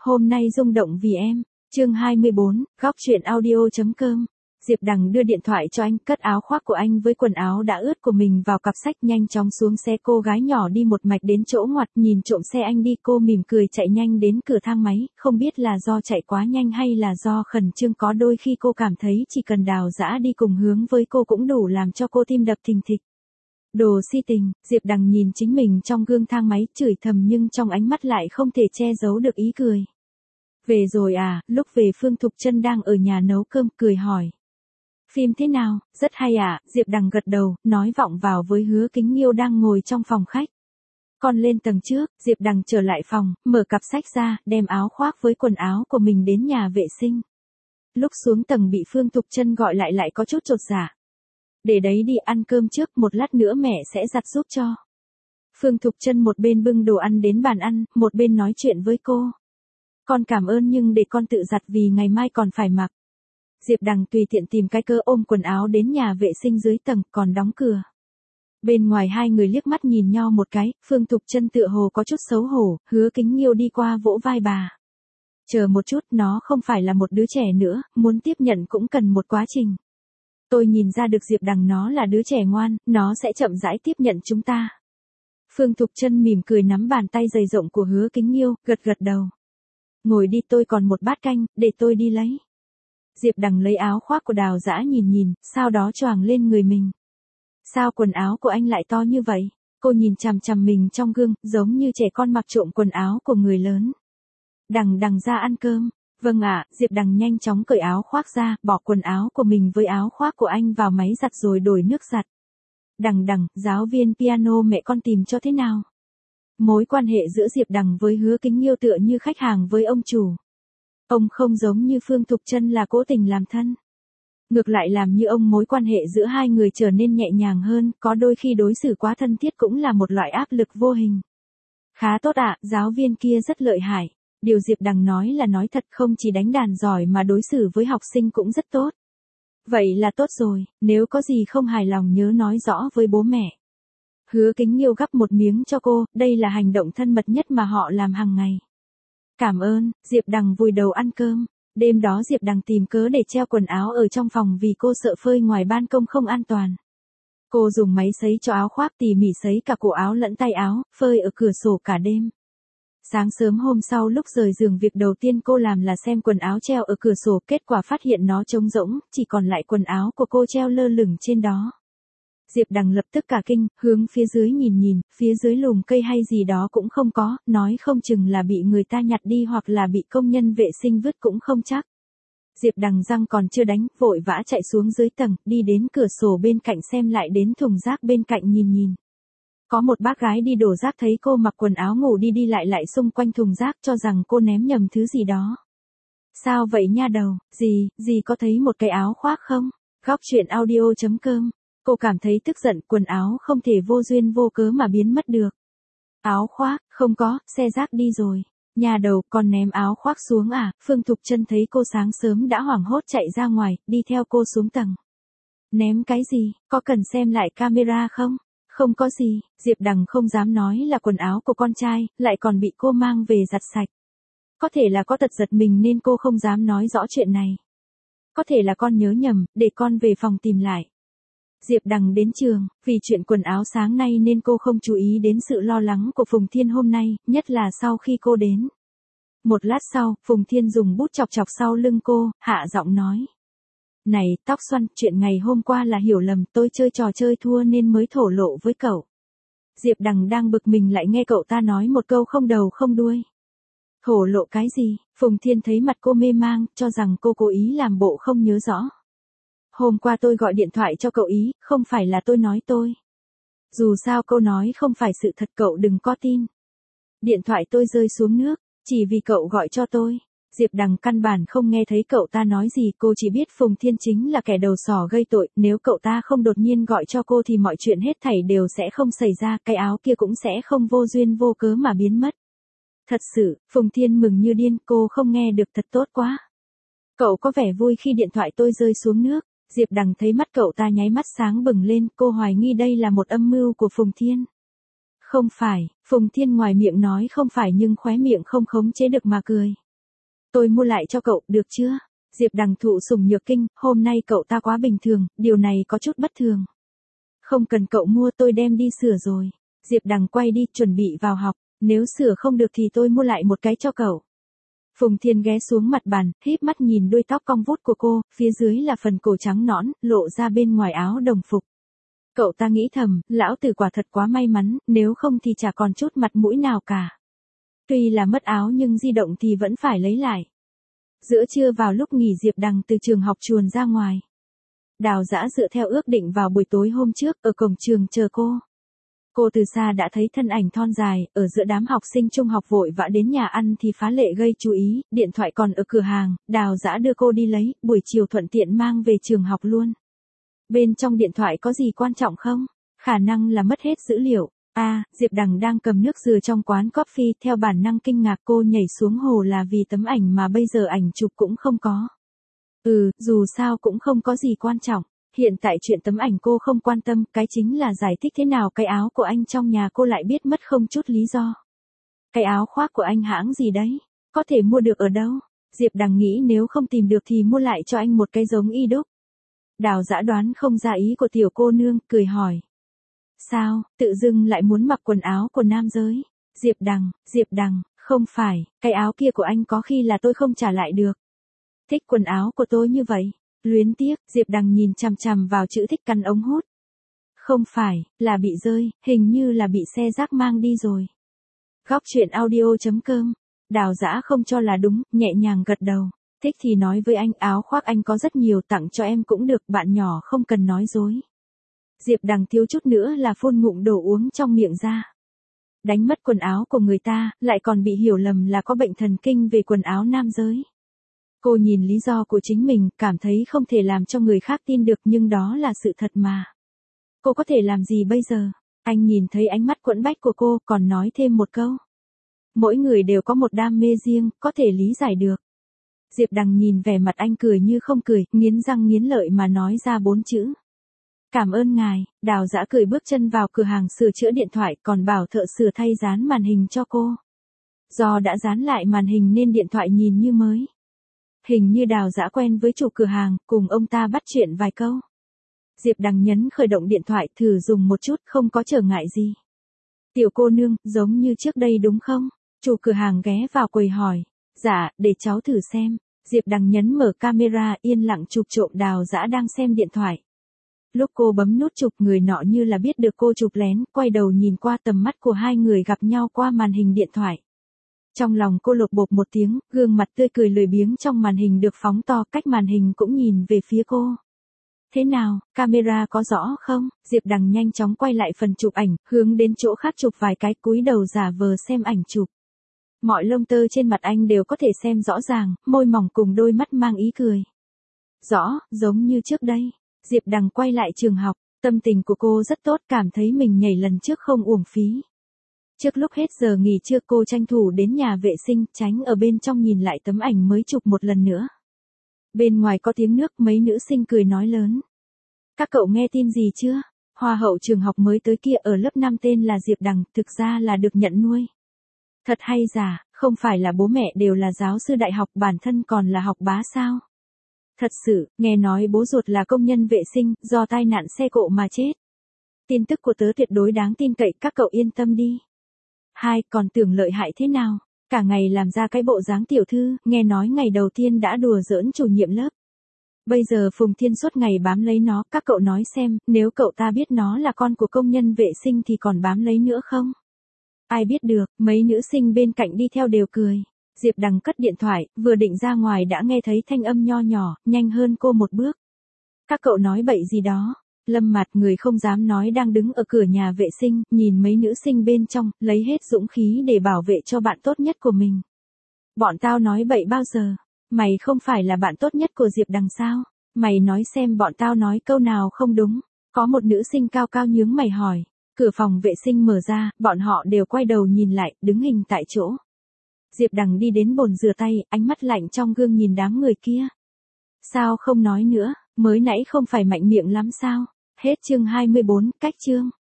Hôm nay rung động vì em. Chương 24, góc truyện audio.com. Diệp Đằng đưa điện thoại cho anh, cất áo khoác của anh với quần áo đã ướt của mình vào cặp sách, nhanh chóng xuống xe. Cô gái nhỏ đi một mạch đến chỗ ngoặt, nhìn trộm xe anh đi. Cô mỉm cười chạy nhanh đến cửa thang máy, không biết là do chạy quá nhanh hay là do khẩn trương. Có đôi khi cô cảm thấy chỉ cần Đào Dã đi cùng hướng với cô cũng đủ làm cho cô tim đập thình thịch. Đồ si tình. Diệp Đằng nhìn chính mình trong gương thang máy, chửi thầm nhưng trong ánh mắt lại không thể che giấu được ý cười. Về rồi à? Lúc về Phương Thục Chân đang ở nhà nấu cơm, cười hỏi. Phim thế nào? Rất hay ạ. Diệp Đằng gật đầu, nói vọng vào với Hứa Kính Nghiêu đang ngồi trong phòng khách. Con lên tầng trước. Diệp Đằng trở lại phòng, mở cặp sách ra, đem áo khoác với quần áo của mình đến nhà vệ sinh. Lúc xuống tầng bị Phương Thục Chân gọi lại có chút chột dạ. Để đấy đi, ăn cơm trước, một lát nữa mẹ sẽ giặt giúp cho. Phương Thục Chân một bên bưng đồ ăn đến bàn ăn, một bên nói chuyện với cô. Con cảm ơn nhưng để con tự giặt vì ngày mai còn phải mặc. Diệp Đằng tùy tiện tìm cái cơ ôm quần áo đến nhà vệ sinh dưới tầng, còn đóng cửa. Bên ngoài hai người liếc mắt nhìn nhau một cái, Phương Thục Chân tựa hồ có chút xấu hổ, Hứa Kính Nghiêu đi qua vỗ vai bà. Chờ một chút, nó không phải là một đứa trẻ nữa, muốn tiếp nhận cũng cần một quá trình. Tôi nhìn ra được Diệp Đằng nó là đứa trẻ ngoan, nó sẽ chậm rãi tiếp nhận chúng ta. Phương Thục Chân mỉm cười nắm bàn tay dày rộng của Hứa Kính Nghiêu, gật đầu. Ngồi đi, tôi còn một bát canh, để tôi đi lấy. Diệp Đằng lấy áo khoác của Đào Dã nhìn, sau đó choàng lên người mình. Sao quần áo của anh lại to như vậy? Cô nhìn chằm chằm mình trong gương, giống như trẻ con mặc trộm quần áo của người lớn. Đằng ra ăn cơm. Vâng ạ. Diệp Đằng nhanh chóng cởi áo khoác ra, bỏ quần áo của mình với áo khoác của anh vào máy giặt rồi đổi nước giặt. Đằng, giáo viên piano mẹ con tìm cho thế nào? Mối quan hệ giữa Diệp Đằng với Hứa Kính Nghiêu tựa như khách hàng với ông chủ. Ông không giống như Phương Thục Chân là cố tình làm thân. Ngược lại làm như ông mối quan hệ giữa hai người trở nên nhẹ nhàng hơn, có đôi khi đối xử quá thân thiết cũng là một loại áp lực vô hình. Khá tốt ạ, giáo viên kia rất lợi hại. Điều Diệp Đằng nói là nói thật, không chỉ đánh đàn giỏi mà đối xử với học sinh cũng rất tốt. Vậy là tốt rồi, nếu có gì không hài lòng nhớ nói rõ với bố mẹ. Hứa Kính Nghiêu gắp một miếng cho cô, đây là hành động thân mật nhất mà họ làm hàng ngày. Cảm ơn. Diệp Đằng vùi đầu ăn cơm. Đêm đó Diệp Đằng tìm cớ để treo quần áo ở trong phòng vì cô sợ phơi ngoài ban công không an toàn. Cô dùng máy sấy cho áo khoác, tỉ mỉ sấy cả cổ áo lẫn tay áo, phơi ở cửa sổ cả đêm. Sáng sớm hôm sau lúc rời giường, việc đầu tiên cô làm là xem quần áo treo ở cửa sổ, kết quả phát hiện nó trống rỗng, chỉ còn lại quần áo của cô treo lơ lửng trên đó. Diệp Đằng lập tức cả kinh, hướng phía dưới nhìn, phía dưới lùm cây hay gì đó cũng không có, nói không chừng là bị người ta nhặt đi hoặc là bị công nhân vệ sinh vứt cũng không chắc. Diệp Đằng răng còn chưa đánh, vội vã chạy xuống dưới tầng, đi đến cửa sổ bên cạnh xem lại đến thùng rác bên cạnh nhìn. Có một bác gái đi đổ rác thấy cô mặc quần áo ngủ đi lại xung quanh thùng rác cho rằng cô ném nhầm thứ gì đó. Sao vậy nha đầu, gì có thấy một cái áo khoác không? Góc truyện audio.com. Cô cảm thấy tức giận, quần áo không thể vô duyên vô cớ mà biến mất được. Áo khoác, không có, xe rác đi rồi. Nhà đầu, con ném áo khoác xuống à? Phương Thục Chân thấy cô sáng sớm đã hoảng hốt chạy ra ngoài, đi theo cô xuống tầng. Ném cái gì, có cần xem lại camera không? Không có gì. Diệp Đằng không dám nói là quần áo của con trai, lại còn bị cô mang về giặt sạch. Có thể là có tật giật mình nên cô không dám nói rõ chuyện này. Có thể là con nhớ nhầm, để con về phòng tìm lại. Diệp Đằng đến trường, vì chuyện quần áo sáng nay nên cô không chú ý đến sự lo lắng của Phùng Thiên hôm nay, nhất là sau khi cô đến. Một lát sau, Phùng Thiên dùng bút chọc sau lưng cô, hạ giọng nói. Này, Tóc Xoăn, chuyện ngày hôm qua là hiểu lầm, tôi chơi trò chơi thua nên mới thổ lộ với cậu. Diệp Đằng đang bực mình lại nghe cậu ta nói một câu không đầu không đuôi. Thổ lộ cái gì? Phùng Thiên thấy mặt cô mê mang, cho rằng cô cố ý làm bộ không nhớ rõ. Hôm qua tôi gọi điện thoại cho cậu ý, không phải là tôi nói tôi. Dù sao câu nói không phải sự thật, cậu đừng có tin. Điện thoại tôi rơi xuống nước, chỉ vì cậu gọi cho tôi. Diệp Đằng căn bản không nghe thấy cậu ta nói gì, cô chỉ biết Phùng Thiên chính là kẻ đầu sỏ gây tội, nếu cậu ta không đột nhiên gọi cho cô thì mọi chuyện hết thảy đều sẽ không xảy ra, cái áo kia cũng sẽ không vô duyên vô cớ mà biến mất. Thật sự, Phùng Thiên mừng như điên, cô không nghe được thật tốt quá. Cậu có vẻ vui khi điện thoại tôi rơi xuống nước. Diệp Đằng thấy mắt cậu ta nháy mắt sáng bừng lên, cô hoài nghi đây là một âm mưu của Phùng Thiên. Không phải, Phùng Thiên ngoài miệng nói không phải nhưng khóe miệng không khống chế được mà cười. Tôi mua lại cho cậu, được chưa? Diệp Đằng thụ sủng nhược kinh, hôm nay cậu ta quá bình thường, điều này có chút bất thường. Không cần cậu mua, tôi đem đi sửa rồi. Diệp Đằng quay đi, chuẩn bị vào học, nếu sửa không được thì tôi mua lại một cái cho cậu. Phùng Thiên ghé xuống mặt bàn, híp mắt nhìn đuôi tóc cong vút của cô, phía dưới là phần cổ trắng nõn, lộ ra bên ngoài áo đồng phục. Cậu ta nghĩ thầm, lão tử quả thật quá may mắn, nếu không thì chả còn chút mặt mũi nào cả. Tuy là mất áo nhưng di động thì vẫn phải lấy lại. Giữa trưa vào lúc nghỉ, Diệp Đằng từ trường học chuồn ra ngoài. Đào Dã dựa theo ước định vào buổi tối hôm trước, ở cổng trường chờ cô. Cô từ xa đã thấy thân ảnh thon dài, ở giữa đám học sinh trung học vội vã đến nhà ăn thì phá lệ gây chú ý, điện thoại còn ở cửa hàng, Đào Dã đưa cô đi lấy, buổi chiều thuận tiện mang về trường học luôn. Bên trong điện thoại có gì quan trọng không? Khả năng là mất hết dữ liệu. Diệp Đằng đang cầm nước dừa trong quán coffee, theo bản năng kinh ngạc cô nhảy xuống hồ là vì tấm ảnh mà bây giờ ảnh chụp cũng không có. Dù sao cũng không có gì quan trọng. Hiện tại chuyện tấm ảnh cô không quan tâm, cái chính là giải thích thế nào cái áo của anh trong nhà cô lại biết mất không chút lý do. Cái áo khoác của anh hãng gì đấy? Có thể mua được ở đâu? Diệp Đằng nghĩ nếu không tìm được thì mua lại cho anh một cái giống y đúc. Đào Dã đoán không ra ý của tiểu cô nương, cười hỏi. Sao, tự dưng lại muốn mặc quần áo của nam giới? Diệp Đằng, không phải, cái áo kia của anh có khi là tôi không trả lại được. Thích quần áo của tôi như vậy. Luyến tiếc, Diệp Đằng nhìn chằm chằm vào chữ thích căn ống hút. Không phải, là bị rơi, hình như là bị xe rác mang đi rồi. Góc truyện audio.com. Đào Dã không cho là đúng, nhẹ nhàng gật đầu. Thích thì nói với anh, áo khoác anh có rất nhiều, tặng cho em cũng được, bạn nhỏ không cần nói dối. Diệp Đằng thiếu chút nữa là phun ngụm đồ uống trong miệng ra. Đánh mất quần áo của người ta, lại còn bị hiểu lầm là có bệnh thần kinh về quần áo nam giới. Cô nhìn lý do của chính mình, cảm thấy không thể làm cho người khác tin được, nhưng đó là sự thật mà. Cô có thể làm gì bây giờ? Anh nhìn thấy ánh mắt quẫn bách của cô, còn nói thêm một câu. Mỗi người đều có một đam mê riêng, có thể lý giải được. Diệp Đằng nhìn vẻ mặt anh cười như không cười, nghiến răng nghiến lợi mà nói ra 4 chữ. Cảm ơn ngài. Đào Dã cười bước chân vào cửa hàng sửa chữa điện thoại, còn bảo thợ sửa thay dán màn hình cho cô. Do đã dán lại màn hình nên điện thoại nhìn như mới. Hình như Đào Dã quen với chủ cửa hàng, cùng ông ta bắt chuyện vài câu. Diệp Đằng nhấn khởi động điện thoại, thử dùng một chút, không có trở ngại gì. Tiểu cô nương, giống như trước đây đúng không? Chủ cửa hàng ghé vào quầy hỏi. Dạ, để cháu thử xem. Diệp Đằng nhấn mở camera, yên lặng chụp trộm Đào Dã đang xem điện thoại. Lúc cô bấm nút chụp, người nọ như là biết được cô chụp lén, quay đầu nhìn qua, tầm mắt của hai người gặp nhau qua màn hình điện thoại. Trong lòng cô lột bột một tiếng, gương mặt tươi cười lười biếng trong màn hình được phóng to, cách màn hình cũng nhìn về phía cô. Thế nào, camera có rõ không? Diệp Đằng nhanh chóng quay lại phần chụp ảnh, hướng đến chỗ khác chụp vài cái, cúi đầu giả vờ xem ảnh chụp. Mọi lông tơ trên mặt anh đều có thể xem rõ ràng, môi mỏng cùng đôi mắt mang ý cười. Rõ, giống như trước đây. Diệp Đằng quay lại trường học, tâm tình của cô rất tốt, cảm thấy mình nhảy lần trước không uổng phí. Trước lúc hết giờ nghỉ trưa cô tranh thủ đến nhà vệ sinh, tránh ở bên trong nhìn lại tấm ảnh mới chụp một lần nữa. Bên ngoài có tiếng nước, mấy nữ sinh cười nói lớn. Các cậu nghe tin gì chưa? Hoa hậu trường học mới tới kia ở lớp 5 tên là Diệp Đằng, thực ra là được nhận nuôi. Thật hay giả, không phải là bố mẹ đều là giáo sư đại học, bản thân còn là học bá sao? Thật sự, nghe nói bố ruột là công nhân vệ sinh, do tai nạn xe cộ mà chết. Tin tức của tớ tuyệt đối đáng tin cậy, các cậu yên tâm đi. Còn tưởng lợi hại thế nào? Cả ngày làm ra cái bộ dáng tiểu thư, nghe nói ngày đầu tiên đã đùa giỡn chủ nhiệm lớp. Bây giờ Phùng Thiên suốt ngày bám lấy nó, các cậu nói xem, nếu cậu ta biết nó là con của công nhân vệ sinh thì còn bám lấy nữa không? Ai biết được, mấy nữ sinh bên cạnh đi theo đều cười. Diệp Đằng cất điện thoại, vừa định ra ngoài đã nghe thấy thanh âm nho nhỏ, nhanh hơn cô một bước. Các cậu nói bậy gì đó? Lâm Mặt, người không dám nói, đang đứng ở cửa nhà vệ sinh, nhìn mấy nữ sinh bên trong, lấy hết dũng khí để bảo vệ cho bạn tốt nhất của mình. Bọn tao nói bậy bao giờ? Mày không phải là bạn tốt nhất của Diệp Đằng sao? Mày nói xem bọn tao nói câu nào không đúng? Có một nữ sinh cao cao nhướng mày hỏi. Cửa phòng vệ sinh mở ra, bọn họ đều quay đầu nhìn lại, đứng hình tại chỗ. Diệp Đằng đi đến bồn rửa tay, ánh mắt lạnh trong gương nhìn đám người kia. Sao không nói nữa, mới nãy không phải mạnh miệng lắm sao? Hết chương 24, cách chương.